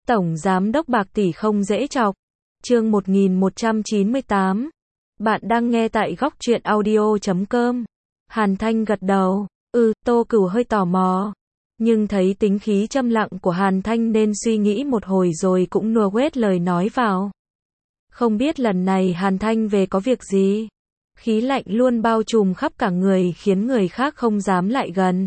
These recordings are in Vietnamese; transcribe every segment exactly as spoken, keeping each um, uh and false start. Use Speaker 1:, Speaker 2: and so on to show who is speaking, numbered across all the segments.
Speaker 1: Tổng Giám đốc bạc tỷ không dễ chọc. Chương một nghìn một trăm chín mươi tám. Bạn đang nghe tại góc truyện audio chấm com. Hàn Thanh gật đầu. Ừ, Tô Cửu hơi tò mò. Nhưng thấy tính khí châm lặng của Hàn Thanh nên suy nghĩ một hồi rồi cũng nùa quét lời nói vào. Không biết lần này Hàn Thanh về có việc gì? Khí lạnh luôn bao trùm khắp cả người khiến người khác không dám lại gần.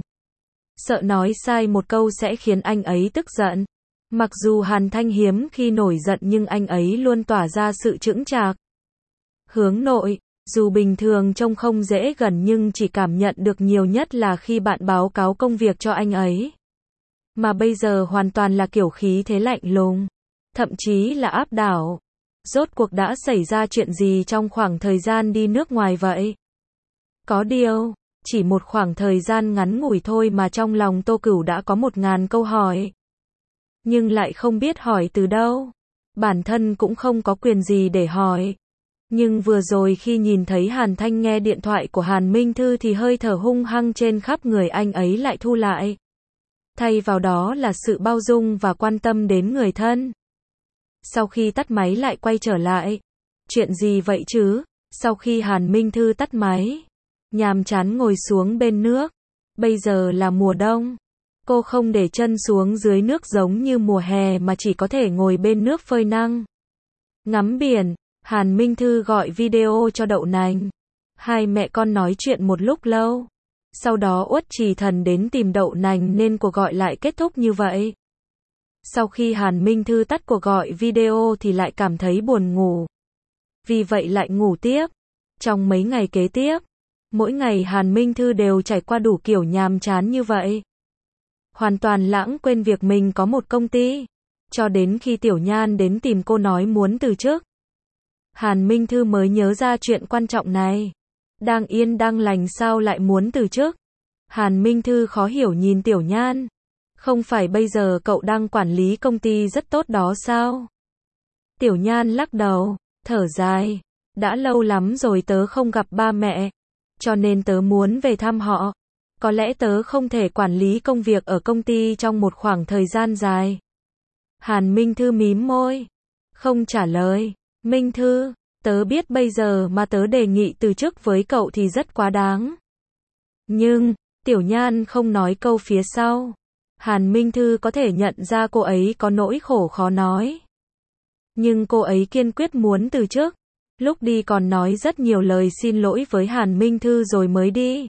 Speaker 1: Sợ nói sai một câu sẽ khiến anh ấy tức giận. Mặc dù Hàn Thanh hiếm khi nổi giận nhưng anh ấy luôn tỏa ra sự chững chạc. Hướng nội, dù bình thường trông không dễ gần nhưng chỉ cảm nhận được nhiều nhất là khi bạn báo cáo công việc cho anh ấy. Mà bây giờ hoàn toàn là kiểu khí thế lạnh lùng, thậm chí là áp đảo. Rốt cuộc đã xảy ra chuyện gì trong khoảng thời gian đi nước ngoài vậy? Có điều, chỉ một khoảng thời gian ngắn ngủi thôi mà trong lòng Tô Cửu đã có một ngàn câu hỏi. Nhưng lại không biết hỏi từ đâu. Bản thân cũng không có quyền gì để hỏi. Nhưng vừa rồi khi nhìn thấy Hàn Thanh nghe điện thoại của Hàn Minh Thư thì hơi thở hung hăng trên khắp người anh ấy lại thu lại. Thay vào đó là sự bao dung và quan tâm đến người thân. Sau khi tắt máy lại quay trở lại. Chuyện gì vậy chứ? Sau khi Hàn Minh Thư tắt máy, nhàm chán ngồi xuống bên nước. Bây giờ là mùa đông. Cô không để chân xuống dưới nước giống như mùa hè mà chỉ có thể ngồi bên nước phơi nắng. Ngắm biển, Hàn Minh Thư gọi video cho Đậu Nành. Hai mẹ con nói chuyện một lúc lâu. Sau đó Uất Trì Thần đến tìm Đậu Nành nên cuộc gọi lại kết thúc như vậy. Sau khi Hàn Minh Thư tắt cuộc gọi video thì lại cảm thấy buồn ngủ. Vì vậy lại ngủ tiếp. Trong mấy ngày kế tiếp, mỗi ngày Hàn Minh Thư đều trải qua đủ kiểu nhàm chán như vậy. Hoàn toàn lãng quên việc mình có một công ty. Cho đến khi Tiểu Nhan đến tìm cô nói muốn từ chức. Hàn Minh Thư mới nhớ ra chuyện quan trọng này. Đang yên đang lành sao lại muốn từ chức? Hàn Minh Thư khó hiểu nhìn Tiểu Nhan. Không phải bây giờ cậu đang quản lý công ty rất tốt đó sao? Tiểu Nhan lắc đầu, thở dài. Đã lâu lắm rồi tớ không gặp ba mẹ. Cho nên tớ muốn về thăm họ. Có lẽ tớ không thể quản lý công việc ở công ty trong một khoảng thời gian dài. Hàn Minh Thư mím môi. Không trả lời. Minh Thư, tớ biết bây giờ mà tớ đề nghị từ chức với cậu thì rất quá đáng. Nhưng, Tiểu Nhan không nói câu phía sau. Hàn Minh Thư có thể nhận ra cô ấy có nỗi khổ khó nói. Nhưng cô ấy kiên quyết muốn từ chức. Lúc đi còn nói rất nhiều lời xin lỗi với Hàn Minh Thư rồi mới đi.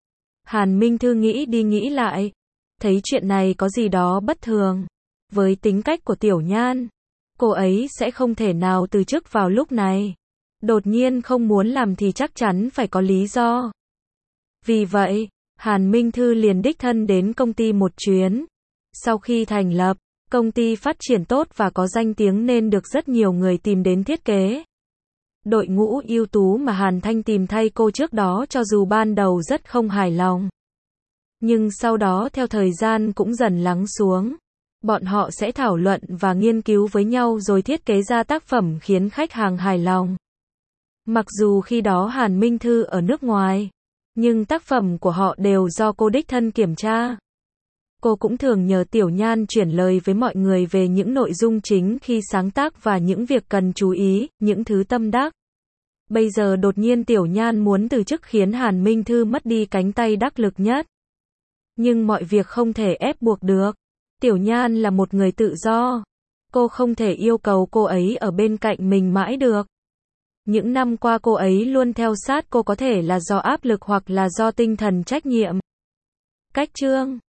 Speaker 1: Hàn Minh Thư nghĩ đi nghĩ lại. Thấy chuyện này có gì đó bất thường. Với tính cách của Tiểu Nhan, cô ấy sẽ không thể nào từ chức vào lúc này. Đột nhiên không muốn làm thì chắc chắn phải có lý do. Vì vậy, Hàn Minh Thư liền đích thân đến công ty một chuyến. Sau khi thành lập, công ty phát triển tốt và có danh tiếng nên được rất nhiều người tìm đến thiết kế. Đội ngũ ưu tú mà Hàn Thanh tìm thay cô trước đó cho dù ban đầu rất không hài lòng. Nhưng sau đó theo thời gian cũng dần lắng xuống. Bọn họ sẽ thảo luận và nghiên cứu với nhau rồi thiết kế ra tác phẩm khiến khách hàng hài lòng. Mặc dù khi đó Hàn Minh Thư ở nước ngoài, nhưng tác phẩm của họ đều do cô đích thân kiểm tra. Cô cũng thường nhờ Tiểu Nhan chuyển lời với mọi người về những nội dung chính khi sáng tác và những việc cần chú ý, những thứ tâm đắc. Bây giờ đột nhiên Tiểu Nhan muốn từ chức khiến Hàn Minh Thư mất đi cánh tay đắc lực nhất. Nhưng mọi việc không thể ép buộc được. Tiểu Nhan là một người tự do. Cô không thể yêu cầu cô ấy ở bên cạnh mình mãi được. Những năm qua cô ấy luôn theo sát cô, có thể là do áp lực hoặc là do tinh thần trách nhiệm. Cách chương